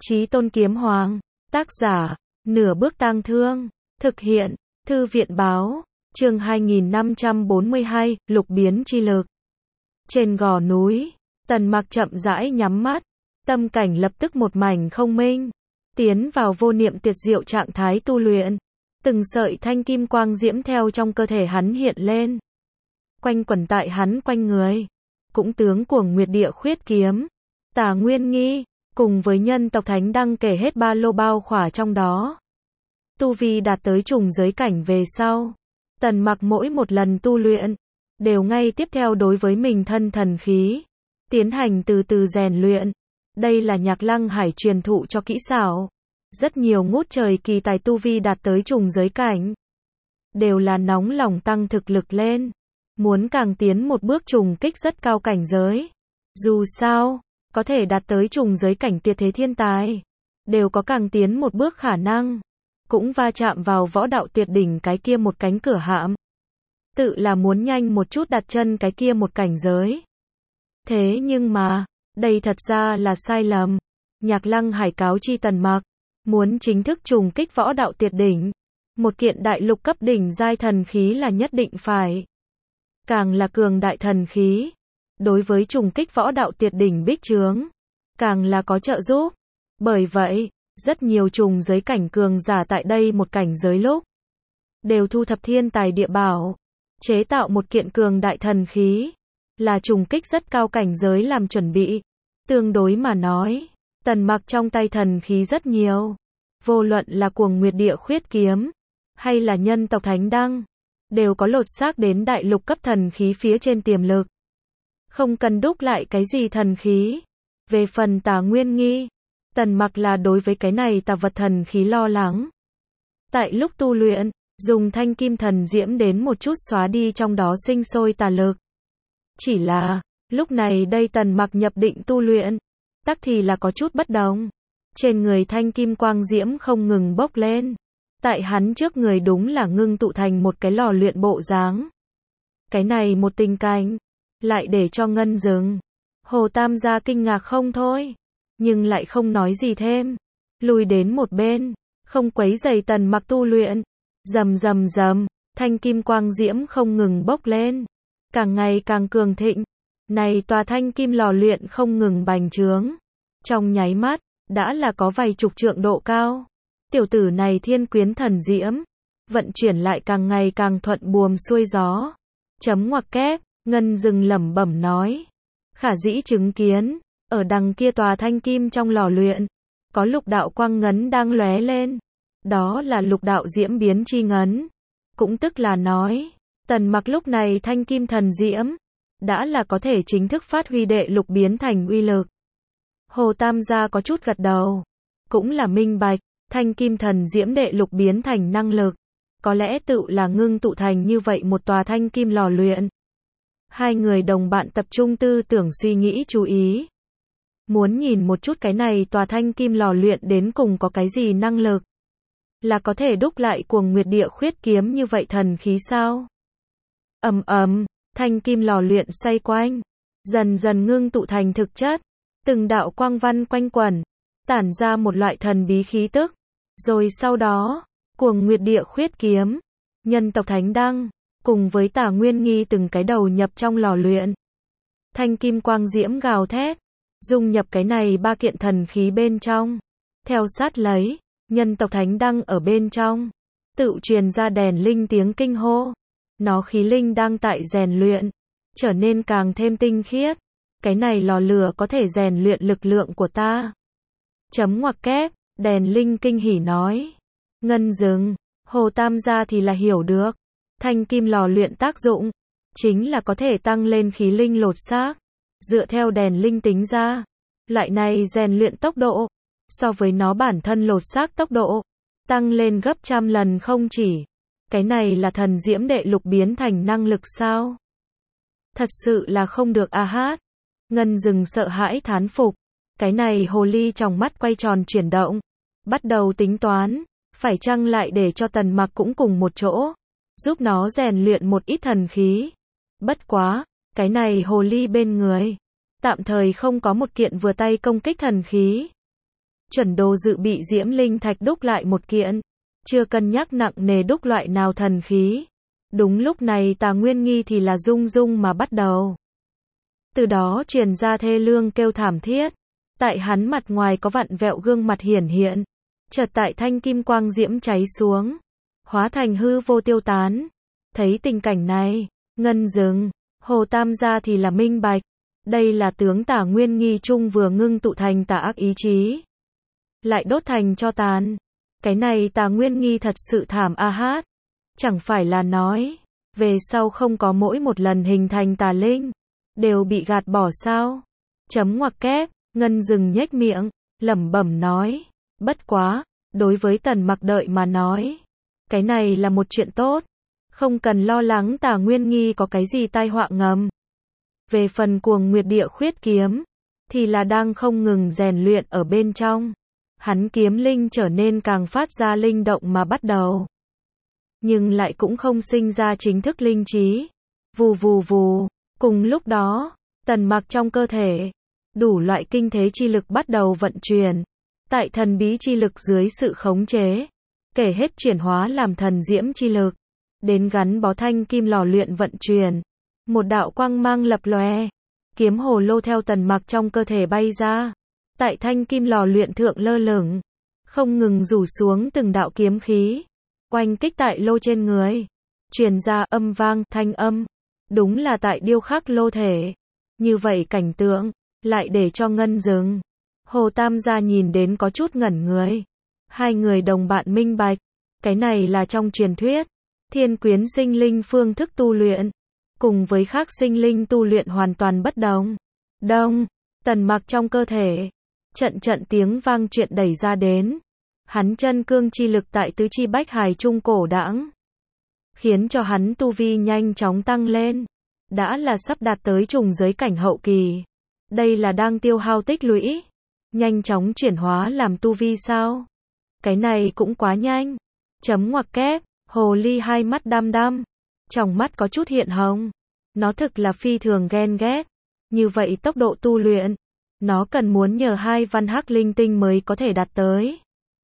Chí Tôn Kiếm Hoàng, tác giả, Nửa Bước Tang Thương, thực hiện, Thư viện báo, chương 2542, Lục Biến Chi Lực. Trên gò núi, Tần Mặc chậm rãi nhắm mắt, tâm cảnh lập tức một mảnh không minh, tiến vào vô niệm tuyệt diệu trạng thái tu luyện, từng sợi thanh kim quang diễm theo trong cơ thể hắn hiện lên, quanh quẩn tại hắn quanh người, cũng tướng Cuồng Nguyệt Địa Khuyết Kiếm, Tả Nguyên Nghi, cùng với Nhân Tộc Thánh Đăng kể hết ba lô bao khỏa trong đó. Tu vi đạt tới trùng giới cảnh về sau, Tần Mặc mỗi một lần tu luyện, đều ngay tiếp theo đối với mình thân thần khí, tiến hành từ từ rèn luyện. Đây là Nhạc Lăng Hải truyền thụ cho kỹ xảo. Rất nhiều ngút trời kỳ tài tu vi đạt tới trùng giới cảnh, đều là nóng lòng tăng thực lực lên, muốn càng tiến một bước trùng kích rất cao cảnh giới. Dù sao, có thể đạt tới trùng giới cảnh tuyệt thế thiên tài, đều có càng tiến một bước khả năng, cũng va chạm vào võ đạo tuyệt đỉnh cái kia một cánh cửa hạm. Tự là muốn nhanh một chút đặt chân cái kia một cảnh giới. Thế nhưng mà, đây thật ra là sai lầm. Nhạc Lăng Hải cáo chi Tần Mặc, muốn chính thức trùng kích võ đạo tuyệt đỉnh, một kiện đại lục cấp đỉnh giai thần khí là nhất định phải. Càng là cường đại thần khí, đối với trùng kích võ đạo tuyệt đỉnh bích trướng, càng là có trợ giúp. Bởi vậy, rất nhiều trùng giới cảnh cường giả tại đây một cảnh giới lúc, đều thu thập thiên tài địa bảo, chế tạo một kiện cường đại thần khí, là trùng kích rất cao cảnh giới làm chuẩn bị. Tương đối mà nói, Tần Mặc trong tay thần khí rất nhiều, vô luận là Cuồng Nguyệt Địa Khuyết Kiếm, hay là Nhân Tộc Thánh Đăng, đều có lột xác đến đại lục cấp thần khí phía trên tiềm lực. Không cần đúc lại cái gì thần khí. Về phần Tả Nguyên Nghi, Tần Mặc là đối với cái này tà vật thần khí lo lắng. Tại lúc tu luyện, dùng thanh kim thần diễm đến một chút xóa đi trong đó sinh sôi tà lực. Chỉ là, lúc này đây Tần Mặc nhập định tu luyện, tắc thì là có chút bất đồng. Trên người thanh kim quang diễm không ngừng bốc lên. Tại hắn trước người đúng là ngưng tụ thành một cái lò luyện bộ dáng. Cái này một tình cảnh, lại để cho Ngân Dừng, Hồ Tam gia kinh ngạc không thôi, nhưng lại không nói gì thêm, lùi đến một bên, không quấy rầy Tần Mặc tu luyện. Rầm rầm rầm, thanh kim quang diễm không ngừng bốc lên, càng ngày càng cường thịnh. Này tòa thanh kim lò luyện không ngừng bành trướng, trong nháy mắt đã là có vài chục trượng độ cao. Tiểu tử này thiên quyến thần diễm, vận chuyển lại càng ngày càng thuận buồm xuôi gió. Chấm ngoặc kép, Ngân Dừng lẩm bẩm nói, khả dĩ chứng kiến, ở đằng kia tòa thanh kim trong lò luyện, có lục đạo quang ngấn đang lóe lên. Đó là lục đạo diễm biến chi ngấn. Cũng tức là nói, Tần Mặc lúc này thanh kim thần diễm, đã là có thể chính thức phát huy đệ lục biến thành uy lực. Hồ Tam gia có chút gật đầu, cũng là minh bạch, thanh kim thần diễm đệ lục biến thành năng lực, có lẽ tự là ngưng tụ thành như vậy một tòa thanh kim lò luyện. Hai người đồng bạn tập trung tư tưởng suy nghĩ chú ý, muốn nhìn một chút cái này tòa thanh kim lò luyện đến cùng có cái gì năng lực, là có thể đúc lại Cuồng Nguyệt Địa Khuyết Kiếm như vậy thần khí sao? Ầm ầm, thanh kim lò luyện xoay quanh, dần dần ngưng tụ thành thực chất, từng đạo quang văn quanh quẩn, tản ra một loại thần bí khí tức. Rồi sau đó, Cuồng Nguyệt Địa Khuyết Kiếm, Nhân Tộc Thánh Đăng, cùng với Tả Nguyên Nghi từng cái đầu nhập trong lò luyện. Thanh kim quang diễm gào thét, dung nhập cái này ba kiện thần khí bên trong. Theo sát lấy, Nhân Tộc Thánh Đăng ở bên trong, tự truyền ra đèn linh tiếng kinh hô. Nó khí linh đang tại rèn luyện, trở nên càng thêm tinh khiết. Cái này lò lửa có thể rèn luyện lực lượng của ta. Chấm ngoặc kép, đèn linh kinh hỉ nói. Ngân Dừng, Hồ Tam gia thì là hiểu được. Thanh kim lò luyện tác dụng, chính là có thể tăng lên khí linh lột xác. Dựa theo đèn linh tính ra, loại này rèn luyện tốc độ, so với nó bản thân lột xác tốc độ, tăng lên gấp trăm lần không chỉ. Cái này là thần diễm đệ lục biến thành năng lực sao? Thật sự là không được a hát. Ngân Dừng sợ hãi thán phục. Cái này hồ ly trong mắt quay tròn chuyển động, bắt đầu tính toán, phải chăng lại để cho Tần Mặc cũng cùng một chỗ, giúp nó rèn luyện một ít thần khí. Bất quá, cái này hồ ly bên người, tạm thời không có một kiện vừa tay công kích thần khí. chuẩn đồ dự bị diễm linh thạch đúc lại một kiện, chưa cân nhắc nặng nề đúc loại nào thần khí. Đúng lúc này Tà Nguyên Nghi thì là rung rung mà bắt đầu. Từ đó truyền ra thê lương kêu thảm thiết. Tại hắn mặt ngoài có vặn vẹo gương mặt hiển hiện. Chợt tại thanh kim quang diễm cháy xuống, hóa thành hư vô tiêu tán. Thấy tình cảnh này, Ngân Dừng, Hồ Tam gia thì là minh bạch. Đây là tướng Tà Nguyên Nghi Trung vừa ngưng tụ thành tà ác ý chí, lại đốt thành tro tàn. Cái này Tà Nguyên Nghi thật sự thảm a hát. Chẳng phải là nói, về sau không có mỗi một lần hình thành tà linh, đều bị gạt bỏ sao? Chấm ngoặc kép, Ngân Dừng nhếch miệng, lẩm bẩm nói, bất quá, đối với Tần Mặc đợi mà nói, cái này là một chuyện tốt, không cần lo lắng Tà Nguyên Nghi có cái gì tai họa ngầm. Về phần Cuồng Nguyệt Địa Khuyết kiếm, thì là đang không ngừng rèn luyện ở bên trong. Hắn kiếm linh trở nên càng phát ra linh động mà bắt đầu, nhưng lại cũng không sinh ra chính thức linh trí. Vù vù vù, cùng lúc đó, Tần Mặc trong cơ thể, đủ loại kinh thế chi lực bắt đầu vận chuyển. Tại thần bí chi lực dưới sự khống chế, kể hết chuyển hóa làm thần diễm chi lực, đến gắn bó thanh kim lò luyện vận chuyển. Một đạo quang mang lập lòe, kiếm hồ lô theo Tần Mặc trong cơ thể bay ra. Tại thanh kim lò luyện thượng lơ lửng, không ngừng rủ xuống từng đạo kiếm khí, oanh kích tại lô trên người, truyền ra âm vang, thanh âm. Đúng là tại điêu khắc lô thể. Như vậy cảnh tượng, lại để cho Ngân Dừng, Hồ Tam gia nhìn đến có chút ngẩn người. Hai người đồng bạn minh bạch, cái này là trong truyền thuyết, thiên quyến sinh linh phương thức tu luyện, cùng với khác sinh linh tu luyện hoàn toàn bất đồng. Đông, Tần Mặc trong cơ thể, trận trận tiếng vang chuyện đẩy ra đến. Hắn chân cương chi lực tại tứ chi bách hài trung cổ đãng, khiến cho hắn tu vi nhanh chóng tăng lên. Đã là sắp đạt tới trùng giới cảnh hậu kỳ. Đây là đang tiêu hao tích lũy, nhanh chóng chuyển hóa làm tu vi sao? Cái này cũng quá nhanh. Chấm ngoặc kép, hồ ly hai mắt đăm đăm, trong mắt có chút hiện hồng. Nó thực là phi thường ghen ghét. Như vậy tốc độ tu luyện, nó cần muốn nhờ hai văn hắc linh tinh mới có thể đạt tới.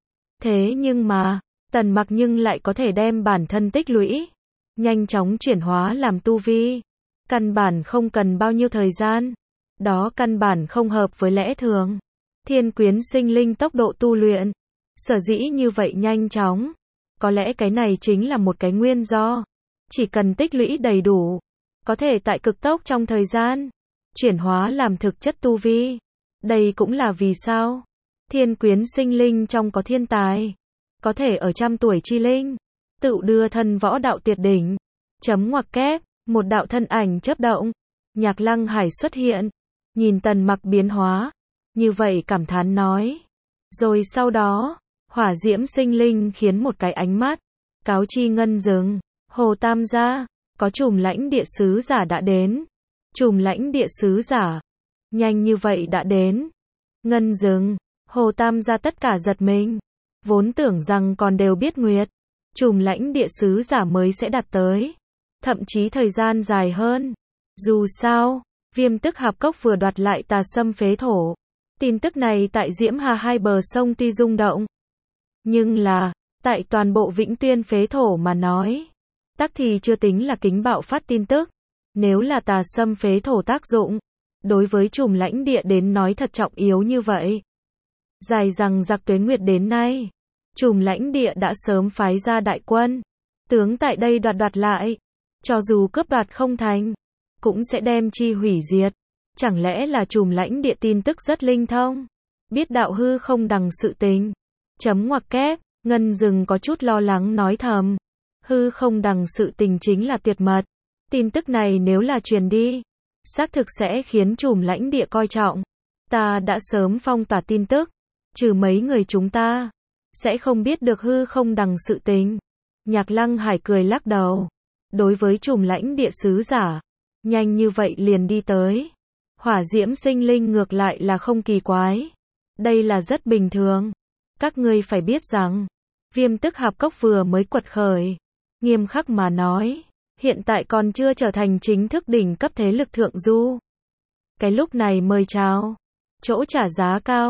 Thế nhưng mà, Tần Mặc nhưng lại có thể đem bản thân tích lũy, nhanh chóng chuyển hóa làm tu vi. Căn bản không cần bao nhiêu thời gian. Đó căn bản không hợp với lẽ thường. Thiên quyến sinh linh tốc độ tu luyện, sở dĩ như vậy nhanh chóng, có lẽ cái này chính là một cái nguyên do. Chỉ cần tích lũy đầy đủ, có thể tại cực tốc trong thời gian, chuyển hóa làm thực chất tu vi. Đây cũng là vì sao thiên quyến sinh linh trong có thiên tài, có thể ở trăm tuổi chi linh, tự đưa thân võ đạo tuyệt đỉnh. Chấm ngoặc kép, một đạo thân ảnh chớp động, Nhạc Lăng Hải xuất hiện, nhìn Tần Mặc biến hóa, như vậy cảm thán nói. Rồi sau đó, hỏa diễm sinh linh khiến một cái ánh mắt, cáo chi Ngân Dừng, Hồ Tam gia, có Trùm Lãnh Địa sứ giả đã đến. Trùm Lãnh Địa sứ giả, nhanh như vậy đã đến. Ngân Dừng, Hồ Tam gia tất cả giật mình, vốn tưởng rằng còn đều biết nguyệt, Trùm Lãnh Địa sứ giả mới sẽ đạt tới, thậm chí thời gian dài hơn. Dù sao, Viêm Tức Hạp Cốc vừa đoạt lại Tà Sâm phế thổ. Tin tức này tại Diễm Hà hai bờ sông tuy rung động, nhưng là, tại toàn bộ Vĩnh Tuyên phế thổ mà nói, tắc thì chưa tính là kính bạo phát tin tức. Nếu là Tà Sâm phế thổ tác dụng, đối với Trùm Lãnh Địa đến nói thật trọng yếu như vậy. Dài rằng giặc tuế nguyệt đến nay, Trùm Lãnh Địa đã sớm phái ra đại quân, tướng tại đây đoạt lại. Cho dù cướp đoạt không thành, cũng sẽ đem chi hủy diệt. Chẳng lẽ là Trùm Lãnh Địa tin tức rất linh thông, biết đạo hư không đằng sự tình. Chấm ngoặc kép, Ngân Dừng có chút lo lắng nói thầm. Hư không đằng sự tình chính là tuyệt mật. Tin tức này nếu là truyền đi, xác thực sẽ khiến Trùm Lãnh Địa coi trọng. Ta đã sớm phong tỏa tin tức, trừ mấy người chúng ta, sẽ không biết được hư không đằng sự tình. Nhạc Lăng Hải cười lắc đầu. Đối với Trùm Lãnh Địa sứ giả, nhanh như vậy liền đi tới. Hỏa diễm sinh linh ngược lại là không kỳ quái. Đây là rất bình thường. Các ngươi phải biết rằng, Viêm Tức Hạp Cốc vừa mới quật khởi. Nghiêm khắc mà nói, hiện tại còn chưa trở thành chính thức đỉnh cấp thế lực thượng du. Cái lúc này mời chào, chỗ trả giá cao,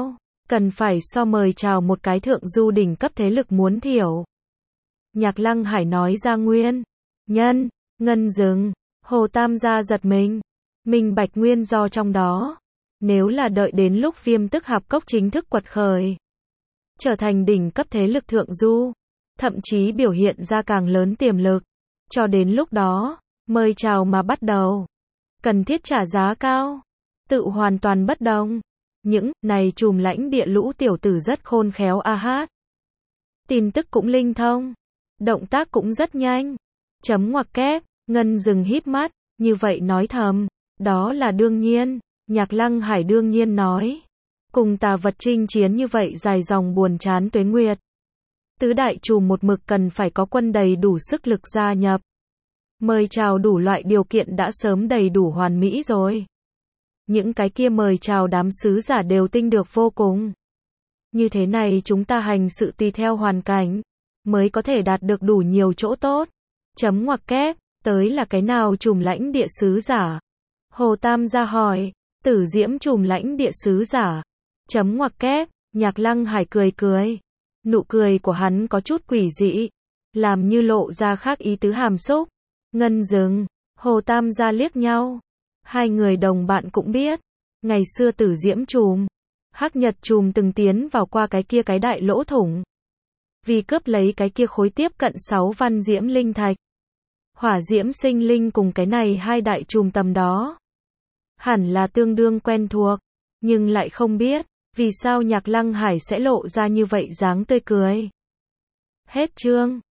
cần phải so mời chào một cái thượng du đỉnh cấp thế lực muốn thiểu. Nhạc Lăng Hải nói ra nguyên nhân, Ngân dừng, Hồ Tam gia giật mình, minh bạch nguyên do trong đó. Nếu là đợi đến lúc Viêm Tức Hạp Cốc chính thức quật khởi, trở thành đỉnh cấp thế lực thượng du, thậm chí biểu hiện ra càng lớn tiềm lực, cho đến lúc đó, mời chào mà bắt đầu, cần thiết trả giá cao, tự hoàn toàn bất đồng. Những này trùm lãnh địa lũ tiểu tử rất khôn khéo a hát. Tin tức cũng linh thông, động tác cũng rất nhanh. Chấm ngoặc kép, Ngân dừng híp mắt, như vậy nói thầm, đó là đương nhiên. Nhạc Lăng Hải đương nhiên nói, cùng tà vật chinh chiến như vậy dài dòng buồn chán tuế nguyệt, tứ đại trùm một mực cần phải có quân đầy đủ sức lực gia nhập. Mời chào đủ loại điều kiện đã sớm đầy đủ hoàn mỹ rồi. Những cái kia mời chào đám sứ giả đều tinh được vô cùng. Như thế này chúng ta hành sự tùy theo hoàn cảnh, mới có thể đạt được đủ nhiều chỗ tốt. Chấm ngoặc kép, tới là cái nào trùm lãnh địa sứ giả? Hồ Tam gia hỏi, Tử Diễm trùm lãnh địa sứ giả. Chấm ngoặc kép, Nhạc Lăng Hải cười cười. Nụ cười của hắn có chút quỷ dị, làm như lộ ra khác ý tứ hàm xúc. Ngân dừng, Hồ Tam gia liếc nhau. Hai người đồng bạn cũng biết, ngày xưa Tử Diễm trùm, Hắc Nhật trùm từng tiến vào qua cái kia cái đại lỗ thủng. Vì cướp lấy cái kia khối tiếp cận 6 văn diễm linh thạch. Hỏa diễm sinh linh cùng cái này hai đại trùm tầm đó. Hẳn là tương đương quen thuộc, nhưng lại không biết, vì sao Nhạc Lăng Hải sẽ lộ ra như vậy dáng tươi cười. Hết chương.